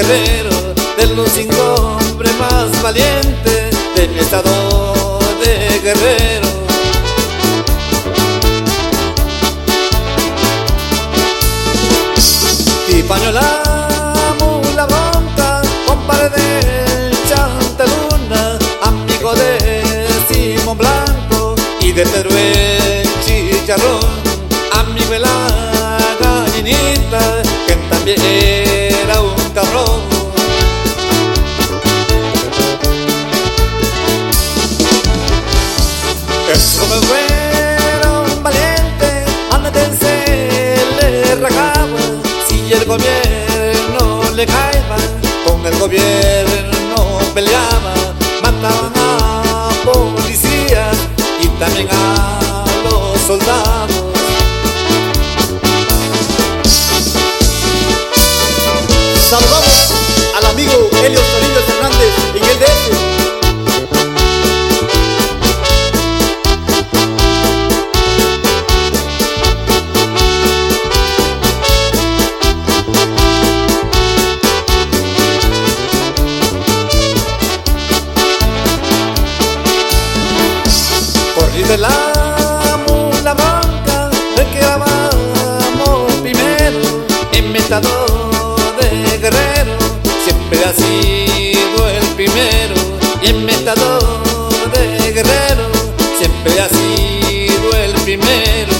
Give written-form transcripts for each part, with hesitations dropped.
Guerrero, de los 5 hombres más valientes de mi estado de Guerrero. Y pañola, mula bronca, compadre de Chantaluna, amigo de Simón Blanco y de Pedro el Chicharrón, amigo de la gallinita, que también era un cabrón. Esos hombres fueron valientes, anatense le rajaba, si el gobierno le caía, con el gobierno peleaba, mataban a policías y también a los soldados. Saludamos al amigo Elio Toribio Hernández en el DF. Corrí de la mula blanca, le quedábamos primero, inventador de Guerrero, siempre ha sido el primero, inventador de Guerrero, siempre ha sido el primero.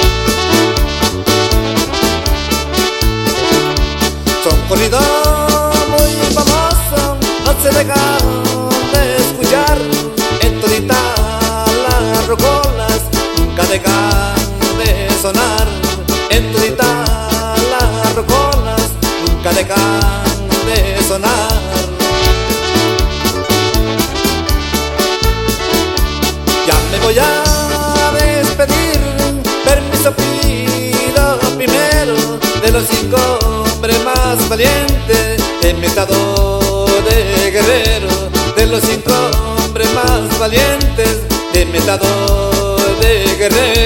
Son corridos muy famosos, no se dejan de escuchar, en todita las rocolas nunca dejan de sonar, en todita las rocolas nunca dejan de sonar. Ya me voy a despedir, permiso pido primero, de los 5 hombres más valientes de mi estado de Guerrero, de los 5 hombres más valientes de mi estado de Guerrero.